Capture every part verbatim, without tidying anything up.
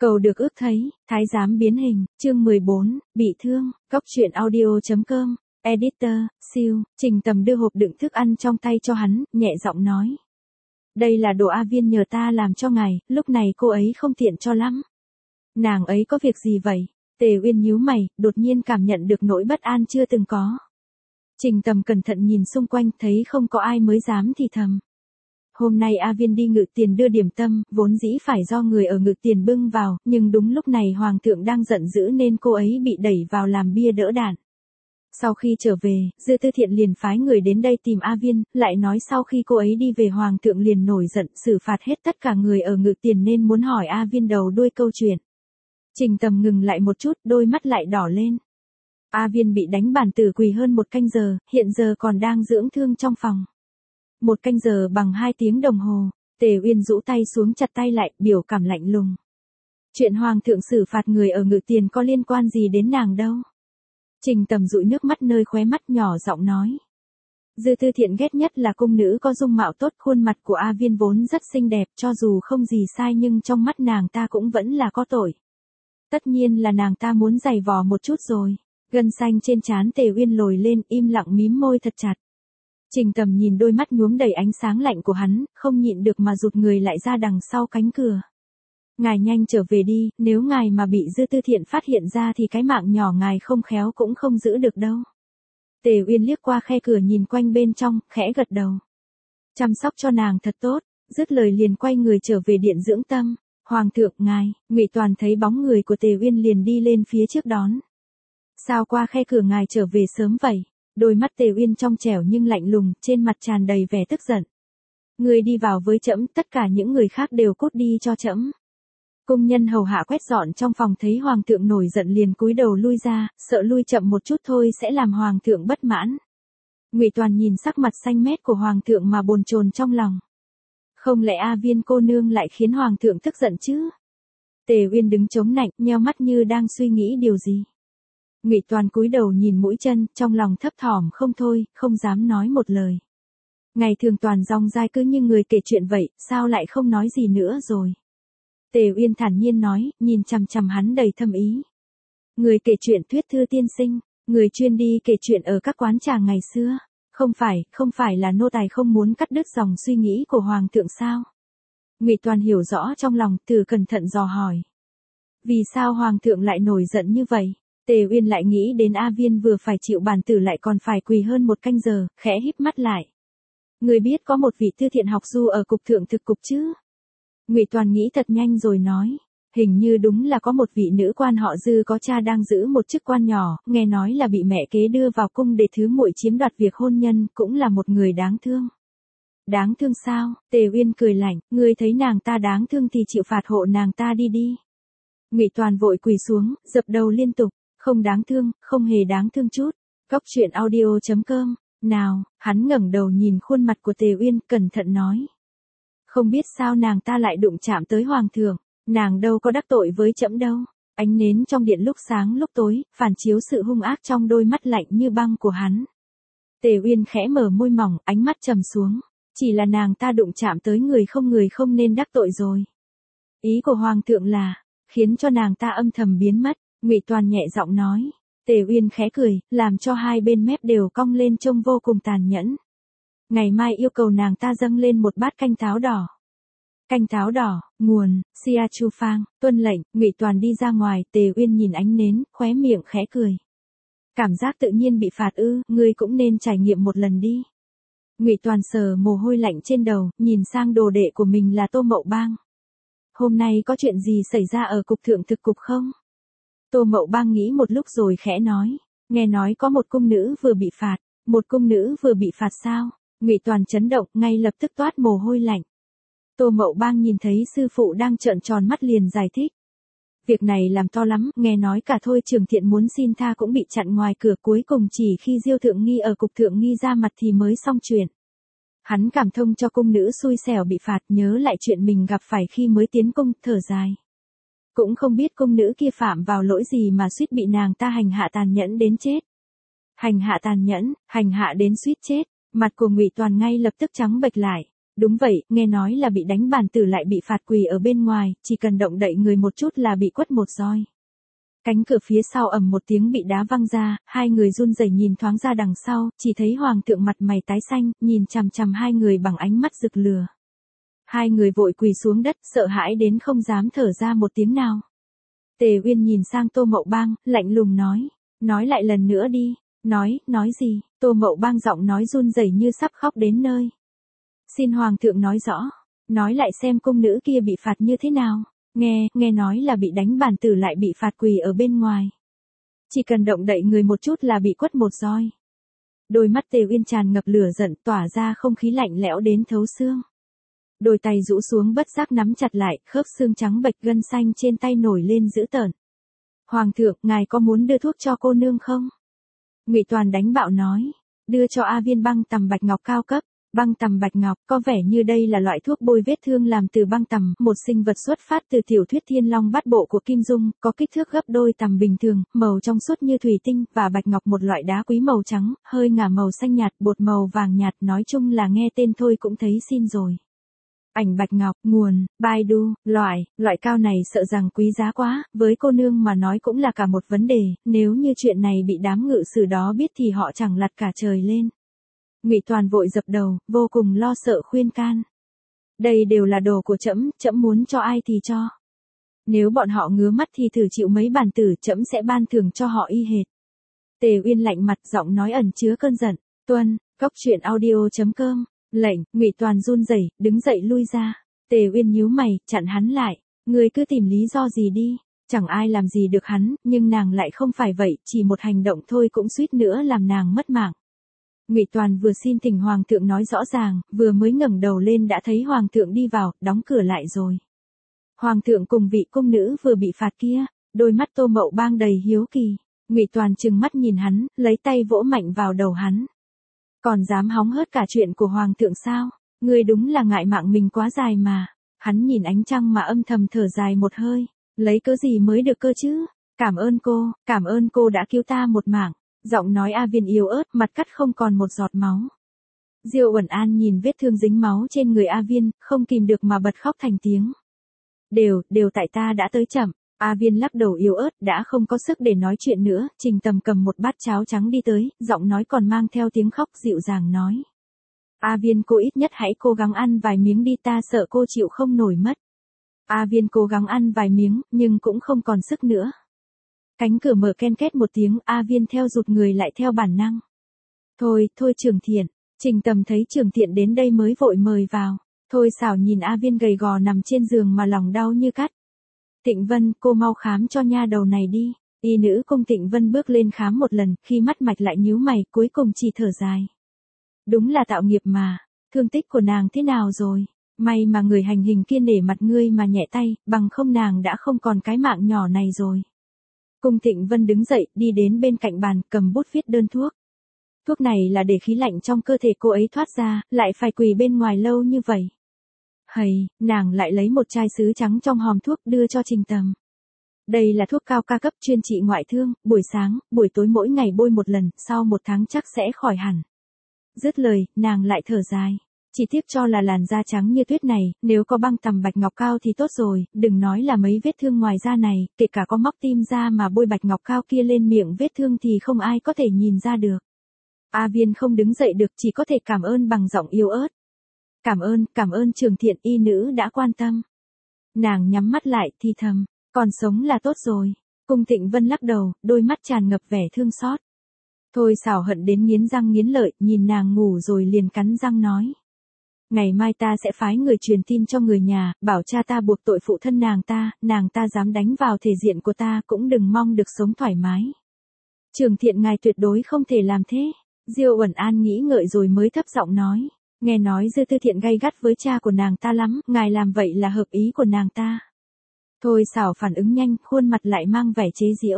Cầu được ước thấy, thái giám biến hình, chương mười bốn, bị thương, góc truyện audio.com, editor, siêu, Trình Tầm đưa hộp đựng thức ăn trong tay cho hắn, nhẹ giọng nói. Đây là đồ A Viên nhờ ta làm cho ngài, lúc này cô ấy không tiện cho lắm. Nàng ấy có việc gì vậy? Tề Uyên nhíu mày, đột nhiên cảm nhận được nỗi bất an chưa từng có. Trình Tầm cẩn thận nhìn xung quanh, thấy không có ai mới dám thì thầm. Hôm nay A Viên đi Ngự Tiền đưa điểm tâm, vốn dĩ phải do người ở Ngự Tiền bưng vào, nhưng đúng lúc này Hoàng thượng đang giận dữ nên cô ấy bị đẩy vào làm bia đỡ đạn. Sau khi trở về, Dư Tư Thiện liền phái người đến đây tìm A Viên, lại nói sau khi cô ấy đi về Hoàng thượng liền nổi giận, xử phạt hết tất cả người ở Ngự Tiền nên muốn hỏi A Viên đầu đuôi câu chuyện. Trình Tầm ngừng lại một chút, đôi mắt lại đỏ lên. A Viên bị đánh bản tử quỳ hơn một canh giờ, hiện giờ còn đang dưỡng thương trong phòng. Một canh giờ bằng hai tiếng đồng hồ, Tề Uyên rũ tay xuống chặt tay lại, biểu cảm lạnh lùng. Chuyện Hoàng thượng xử phạt người ở Ngự Tiền có liên quan gì đến nàng đâu. Trình Tầm dụi nước mắt nơi khóe mắt nhỏ giọng nói. Dư Tư Thiện ghét nhất là cung nữ có dung mạo tốt, khuôn mặt của A Viên vốn rất xinh đẹp, cho dù không gì sai nhưng trong mắt nàng ta cũng vẫn là có tội. Tất nhiên là nàng ta muốn giày vò một chút rồi. Gân xanh trên trán Tề Uyên lồi lên, im lặng mím môi thật chặt. Trình Tầm nhìn đôi mắt nhuốm đầy ánh sáng lạnh của hắn, không nhịn được mà rụt người lại ra đằng sau cánh cửa. Ngài nhanh trở về đi, nếu ngài mà bị Dư Tư Thiện phát hiện ra thì cái mạng nhỏ ngài không khéo cũng không giữ được đâu. Tề Uyên liếc qua khe cửa nhìn quanh bên trong, khẽ gật đầu. Chăm sóc cho nàng thật tốt, dứt lời liền quay người trở về điện dưỡng tâm. Hoàng thượng ngài, Ngụy Toàn thấy bóng người của Tề Uyên liền đi lên phía trước đón. Sao qua khe cửa ngài trở về sớm vậy? Đôi mắt Tề Uyên trong trẻo nhưng lạnh lùng, trên mặt tràn đầy vẻ tức giận. Người đi vào với trẫm, tất cả những người khác đều cút đi cho trẫm. Cung nhân hầu hạ quét dọn trong phòng thấy hoàng thượng nổi giận liền cúi đầu lui ra, sợ lui chậm một chút thôi sẽ làm hoàng thượng bất mãn. Ngụy Toàn nhìn sắc mặt xanh mét của hoàng thượng mà bồn chồn trong lòng. Không lẽ A Viên cô nương lại khiến hoàng thượng tức giận chứ? Tề Uyên đứng chống nạnh, nheo mắt như đang suy nghĩ điều gì. Ngụy Toàn cúi đầu nhìn mũi chân, trong lòng thấp thỏm không thôi, không dám nói một lời. Ngày thường Toàn rong dai cứ như người kể chuyện vậy, sao lại không nói gì nữa rồi? Tề Uyên thản nhiên nói, nhìn chằm chằm hắn đầy thâm ý. Người kể chuyện thuyết thư tiên sinh, người chuyên đi kể chuyện ở các quán trà ngày xưa, không phải, không phải là nô tài không muốn cắt đứt dòng suy nghĩ của hoàng thượng sao? Ngụy Toàn hiểu rõ trong lòng, từ cẩn thận dò hỏi. Vì sao hoàng thượng lại nổi giận như vậy? Tề Uyên lại nghĩ đến A Viên vừa phải chịu bản tử lại còn phải quỳ hơn một canh giờ, khẽ híp mắt lại. Người biết có một vị Tư Thiện học du ở cục thượng thực cục chứ? Ngụy Toàn nghĩ thật nhanh rồi nói. Hình như đúng là có một vị nữ quan họ Dư có cha đang giữ một chức quan nhỏ, nghe nói là bị mẹ kế đưa vào cung để thứ muội chiếm đoạt việc hôn nhân, cũng là một người đáng thương. Đáng thương sao? Tề Uyên cười lạnh, ngươi thấy nàng ta đáng thương thì chịu phạt hộ nàng ta đi đi. Ngụy Toàn vội quỳ xuống, dập đầu liên tục. Không đáng thương, không hề đáng thương chút. Góc truyện audio.com, nào, hắn ngẩng đầu nhìn khuôn mặt của Tề Uyên, cẩn thận nói. Không biết sao nàng ta lại đụng chạm tới hoàng thượng, nàng đâu có đắc tội với trẫm đâu. Ánh nến trong điện lúc sáng lúc tối, phản chiếu sự hung ác trong đôi mắt lạnh như băng của hắn. Tề Uyên khẽ mở môi mỏng, ánh mắt trầm xuống. Chỉ là nàng ta đụng chạm tới người không người không nên đắc tội rồi. Ý của hoàng thượng là, khiến cho nàng ta âm thầm biến mất. Ngụy Toàn nhẹ giọng nói. Tề Uyên khẽ cười, làm cho hai bên mép đều cong lên trông vô cùng tàn nhẫn. Ngày mai yêu cầu nàng ta dâng lên một bát canh táo đỏ. Canh táo đỏ, nguồn, Sia Chu Phang, tuân lệnh. Ngụy Toàn đi ra ngoài, Tề Uyên nhìn ánh nến, khóe miệng khẽ cười. Cảm giác tự nhiên bị phạt ư, ngươi cũng nên trải nghiệm một lần đi. Ngụy Toàn sờ mồ hôi lạnh trên đầu, nhìn sang đồ đệ của mình là Tô Mậu Bang. Hôm nay có chuyện gì xảy ra ở cục thượng thực cục không? Tô Mậu Bang nghĩ một lúc rồi khẽ nói, nghe nói có một cung nữ vừa bị phạt, một cung nữ vừa bị phạt sao? Ngụy Toàn chấn động, ngay lập tức toát mồ hôi lạnh. Tô Mậu Bang nhìn thấy sư phụ đang trợn tròn mắt liền giải thích. Việc này làm to lắm, nghe nói cả Thôi Trường Thiện muốn xin tha cũng bị chặn ngoài cửa, cuối cùng chỉ khi Diêu Thượng Nghi ở cục Thượng Nghi ra mặt thì mới xong chuyện. Hắn cảm thông cho cung nữ xui xẻo bị phạt, nhớ lại chuyện mình gặp phải khi mới tiến cung, thở dài. Cũng không biết cung nữ kia phạm vào lỗi gì mà suýt bị nàng ta hành hạ tàn nhẫn đến chết. Hành hạ tàn nhẫn, hành hạ đến suýt chết, mặt của Ngụy Toàn ngay lập tức trắng bệch lại. Đúng vậy, nghe nói là bị đánh bản tử lại bị phạt quỳ ở bên ngoài, chỉ cần động đậy người một chút là bị quất một roi. Cánh cửa phía sau ầm một tiếng bị đá văng ra, hai người run rẩy nhìn thoáng ra đằng sau, chỉ thấy hoàng thượng mặt mày tái xanh, nhìn chằm chằm hai người bằng ánh mắt rực lửa. Hai người vội quỳ xuống đất, sợ hãi đến không dám thở ra một tiếng nào. Tề Uyên nhìn sang Tô Mậu Bang, lạnh lùng nói, nói lại lần nữa đi, nói, nói gì, Tô Mậu Bang giọng nói run rẩy như sắp khóc đến nơi. Xin hoàng thượng nói rõ, nói lại xem cung nữ kia bị phạt như thế nào. Nghe, nghe nói là bị đánh bản tử lại bị phạt quỳ ở bên ngoài. Chỉ cần động đậy người một chút là bị quất một roi. Đôi mắt Tề Uyên tràn ngập lửa giận, tỏa ra không khí lạnh lẽo đến thấu xương. Đôi tay rũ xuống bất giác nắm chặt lại, khớp xương trắng bệch gân xanh trên tay nổi lên dữ tợn. Hoàng thượng, ngài có muốn đưa thuốc cho cô nương không? Ngụy Toàn đánh bạo nói, đưa cho A viên băng tằm bạch ngọc cao cấp. Băng tằm bạch ngọc, có vẻ như đây là loại thuốc bôi vết thương làm từ băng tằm, một sinh vật xuất phát từ tiểu thuyết Thiên Long Bát Bộ của Kim Dung, có kích thước gấp đôi tằm bình thường, màu trong suốt như thủy tinh, và bạch ngọc một loại đá quý màu trắng, hơi ngả màu xanh nhạt, bột màu vàng nhạt, nói chung là nghe tên thôi cũng thấy xin rồi. Ảnh bạch ngọc, nguồn, Baidu, loại, loại cao này sợ rằng quý giá quá, với cô nương mà nói cũng là cả một vấn đề, nếu như chuyện này bị đám ngự sử đó biết thì họ chẳng lật cả trời lên. Ngụy Toàn vội dập đầu, vô cùng lo sợ khuyên can. Đây đều là đồ của trẫm, trẫm muốn cho ai thì cho. Nếu bọn họ ngứa mắt thì thử chịu mấy bản tử, trẫm sẽ ban thưởng cho họ y hệt. Tề Uyên lạnh mặt, giọng nói ẩn chứa cơn giận. Tuân, cốc truyện audio chấm com. Lệnh, Ngụy Toàn run rẩy, đứng dậy lui ra. Tề Uyên nhíu mày, chặn hắn lại. Ngươi cứ tìm lý do gì đi. Chẳng ai làm gì được hắn, nhưng nàng lại không phải vậy, chỉ một hành động thôi cũng suýt nữa làm nàng mất mạng. Ngụy Toàn vừa xin thỉnh hoàng thượng nói rõ ràng, vừa mới ngẩng đầu lên đã thấy hoàng thượng đi vào, đóng cửa lại rồi. Hoàng thượng cùng vị cung nữ vừa bị phạt kia, đôi mắt Tô Mậu Bang đầy hiếu kỳ. Ngụy Toàn trừng mắt nhìn hắn, lấy tay vỗ mạnh vào đầu hắn. Còn dám hóng hớt cả chuyện của hoàng thượng sao? Ngươi đúng là ngại mạng mình quá dài mà. Hắn nhìn ánh trăng mà âm thầm thở dài một hơi. Lấy cớ gì mới được cơ chứ? Cảm ơn cô, cảm ơn cô đã cứu ta một mạng. Giọng nói A Viên yếu ớt, mặt cắt không còn một giọt máu. Diêu Uẩn An nhìn vết thương dính máu trên người A Viên, không kìm được mà bật khóc thành tiếng. Đều, đều tại ta đã tới chậm. A Viên lắc đầu yếu ớt, đã không có sức để nói chuyện nữa, Trình Tầm cầm một bát cháo trắng đi tới, giọng nói còn mang theo tiếng khóc dịu dàng nói. A Viên cô ít nhất hãy cố gắng ăn vài miếng đi, ta sợ cô chịu không nổi mất. A Viên cố gắng ăn vài miếng, nhưng cũng không còn sức nữa. Cánh cửa mở ken két một tiếng, A Viên theo rụt người lại theo bản năng. Thôi, thôi Trường Thiện. Trình Tầm thấy Trường Thiện đến đây mới vội mời vào. Thôi xảo nhìn A Viên gầy gò nằm trên giường mà lòng đau như cắt. Tịnh Vân, cô mau khám cho nha đầu này đi. Y nữ cung Tịnh Vân bước lên khám một lần, khi mắt mạch lại nhíu mày, cuối cùng chỉ thở dài. Đúng là tạo nghiệp mà, thương tích của nàng thế nào rồi? May mà người hành hình kia nể mặt ngươi mà nhẹ tay, bằng không nàng đã không còn cái mạng nhỏ này rồi. Cung Tịnh Vân đứng dậy, đi đến bên cạnh bàn, cầm bút viết đơn thuốc. Thuốc này là để khí lạnh trong cơ thể cô ấy thoát ra, lại phải quỳ bên ngoài lâu như vậy. Hầy, nàng lại lấy một chai sứ trắng trong hòm thuốc đưa cho Trình Tầm. Đây là thuốc cao ca cấp chuyên trị ngoại thương, buổi sáng, buổi tối mỗi ngày bôi một lần, sau một tháng chắc sẽ khỏi hẳn. Dứt lời, nàng lại thở dài. Chỉ tiếp cho là làn da trắng như tuyết này, nếu có băng tằm bạch ngọc cao thì tốt rồi, đừng nói là mấy vết thương ngoài da này, kể cả có móc tim ra mà bôi bạch ngọc cao kia lên miệng vết thương thì không ai có thể nhìn ra được. A Viên không đứng dậy được, chỉ có thể cảm ơn bằng giọng yếu ớt. Cảm ơn, cảm ơn Trường Thiện y nữ đã quan tâm. Nàng nhắm mắt lại, thì thầm, còn sống là tốt rồi. Cung Tịnh Vân lắc đầu, đôi mắt tràn ngập vẻ thương xót. Thôi xảo hận đến nghiến răng nghiến lợi, nhìn nàng ngủ rồi liền cắn răng nói. Ngày mai ta sẽ phái người truyền tin cho người nhà, bảo cha ta buộc tội phụ thân nàng ta, nàng ta dám đánh vào thể diện của ta cũng đừng mong được sống thoải mái. Trường Thiện ngài tuyệt đối không thể làm thế. Diêu Uẩn An nghĩ ngợi rồi mới thấp giọng nói. Nghe nói Dư Tư Thiện gay gắt với cha của nàng ta lắm, ngài làm vậy là hợp ý của nàng ta. Thôi xảo phản ứng nhanh, khuôn mặt lại mang vẻ chế giễu.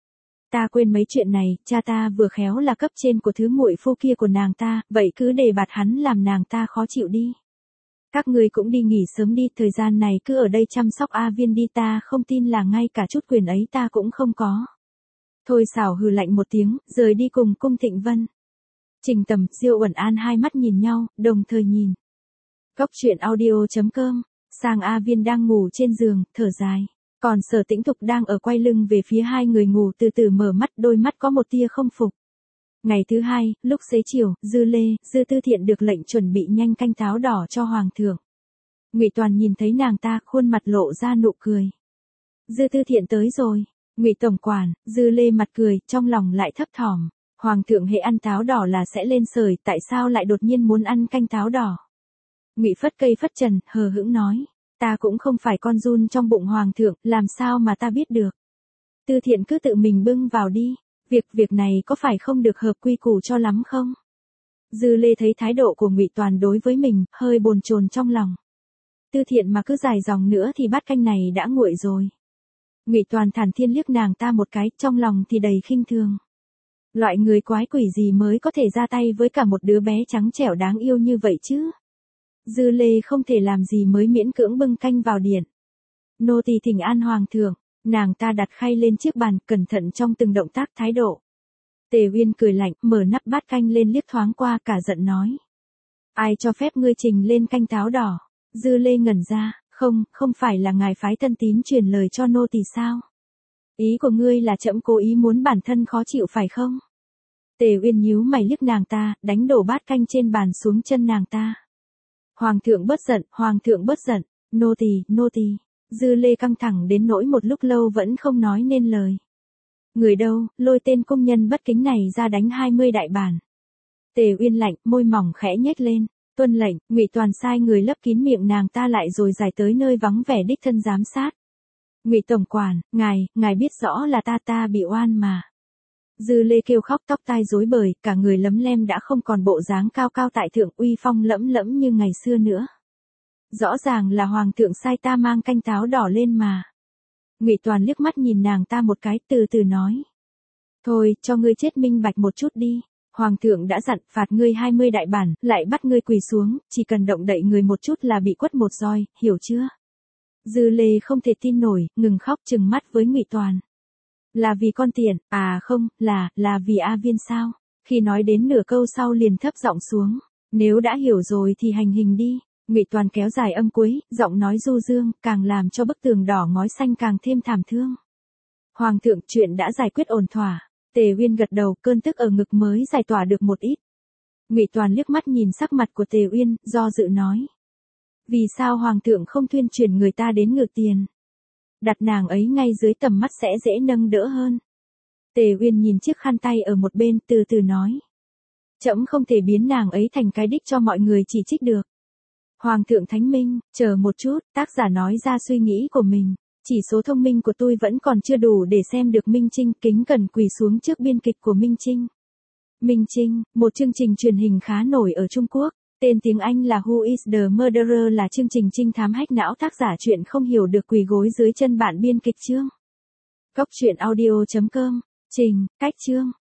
Ta quên mấy chuyện này, cha ta vừa khéo là cấp trên của thứ muội phu kia của nàng ta, vậy cứ để bạt hắn làm nàng ta khó chịu đi. Các ngươi cũng đi nghỉ sớm đi, thời gian này cứ ở đây chăm sóc A Viên đi, ta không tin là ngay cả chút quyền ấy ta cũng không có. Thôi xảo hừ lạnh một tiếng, rời đi cùng Cung Tịnh Vân. Trình Tầm, Diêu Uẩn An hai mắt nhìn nhau, đồng thời nhìn. Cốc truyện audio chấm com, Sang A Viên đang ngủ trên giường, thở dài. Còn Sở Tĩnh Thục đang ở quay lưng về phía hai người ngủ từ từ mở mắt, đôi mắt có một tia không phục. Ngày thứ hai, lúc xế chiều, Dư Lê, Dư Tư Thiện được lệnh chuẩn bị nhanh canh táo đỏ cho Hoàng thượng. Ngụy Toàn nhìn thấy nàng ta, khuôn mặt lộ ra nụ cười. Dư Tư Thiện tới rồi. Ngụy tổng quản, Dư Lê mặt cười, trong lòng lại thấp thỏm. Hoàng thượng hệ ăn táo đỏ là sẽ lên sởi, tại sao lại đột nhiên muốn ăn canh táo đỏ? Ngụy phất cây phất trần, hờ hững nói, ta cũng không phải con giun trong bụng Hoàng thượng, làm sao mà ta biết được? Tư Thiện cứ tự mình bưng vào đi, việc việc này có phải không được hợp quy củ cho lắm không? Dư Lê thấy thái độ của Ngụy Toàn đối với mình, hơi bồn chồn trong lòng. Tư Thiện mà cứ dài dòng nữa thì bát canh này đã nguội rồi. Ngụy Toàn thản thiên liếc nàng ta một cái, trong lòng thì đầy khinh thường. Loại người quái quỷ gì mới có thể ra tay với cả một đứa bé trắng trẻo đáng yêu như vậy chứ? Dư Lê không thể làm gì mới miễn cưỡng bưng canh vào điện. Nô tỳ thỉnh an Hoàng thượng, nàng ta đặt khay lên chiếc bàn, cẩn thận trong từng động tác thái độ. Tề Uyên cười lạnh, mở nắp bát canh lên liếc thoáng qua, cả giận nói. Ai cho phép ngươi trình lên canh táo đỏ? Dư Lê ngẩn ra, không, không phải là ngài phái thân tín truyền lời cho nô tỳ sao? Ý của ngươi là trẫm cố ý muốn bản thân khó chịu phải không? Tề Uyên nhíu mày liếc nàng ta, đánh đổ bát canh trên bàn xuống chân nàng ta. Hoàng thượng bớt giận, hoàng thượng bớt giận, nô tỳ, nô tỳ. Dư Lê căng thẳng đến nỗi một lúc lâu vẫn không nói nên lời. Người đâu, lôi tên công nhân bất kính này ra đánh hai mươi đại bản. Tề Uyên lạnh, môi mỏng khẽ nhếch lên, tuân lệnh. Ngụy Toàn sai người lấp kín miệng nàng ta lại rồi giải tới nơi vắng vẻ đích thân giám sát. Ngụy tổng quản, ngài, ngài biết rõ là ta ta bị oan mà. Dư Lê kêu khóc, tóc tai rối bời, cả người lấm lem đã không còn bộ dáng cao cao tại thượng uy phong lẫm lẫm như ngày xưa nữa. Rõ ràng là Hoàng thượng sai ta mang canh táo đỏ lên mà. Ngụy Toàn liếc mắt nhìn nàng ta một cái, từ từ nói. Thôi, cho ngươi chết minh bạch một chút đi. Hoàng thượng đã dặn, phạt ngươi hai mươi đại bản, lại bắt ngươi quỳ xuống, chỉ cần động đậy người một chút là bị quất một roi, hiểu chưa? Dư Lê không thể tin nổi, ngừng khóc trừng mắt với Ngụy Toàn. Là vì con tiện, à không, là, là vì A Viên sao? Khi nói đến nửa câu sau liền thấp giọng xuống. Nếu đã hiểu rồi thì hành hình đi. Ngụy Toàn kéo dài âm cuối, giọng nói du dương, càng làm cho bức tường đỏ ngói xanh càng thêm thảm thương. Hoàng thượng, chuyện đã giải quyết ổn thỏa. Tề Uyên gật đầu, cơn tức ở ngực mới giải tỏa được một ít. Ngụy Toàn liếc mắt nhìn sắc mặt của Tề Uyên, do dự nói. Vì sao Hoàng thượng không tuyên truyền người ta đến ngược tiền? Đặt nàng ấy ngay dưới tầm mắt sẽ dễ nâng đỡ hơn. Tề Uyên nhìn chiếc khăn tay ở một bên, từ từ nói. Trẫm không thể biến nàng ấy thành cái đích cho mọi người chỉ trích được. Hoàng thượng thánh minh, chờ một chút, tác giả nói ra suy nghĩ của mình. Chỉ số thông minh của tôi vẫn còn chưa đủ để xem được Minh Trinh, kính cẩn quỳ xuống trước biên kịch của Minh Trinh. Minh Trinh, một chương trình truyền hình khá nổi ở Trung Quốc. Tên tiếng Anh là Who is the Murderer, là chương trình trinh thám hack não, tác giả chuyện không hiểu được quỳ gối dưới chân bạn biên kịch chương. Cốc truyện audio chấm com, trình, cách chương.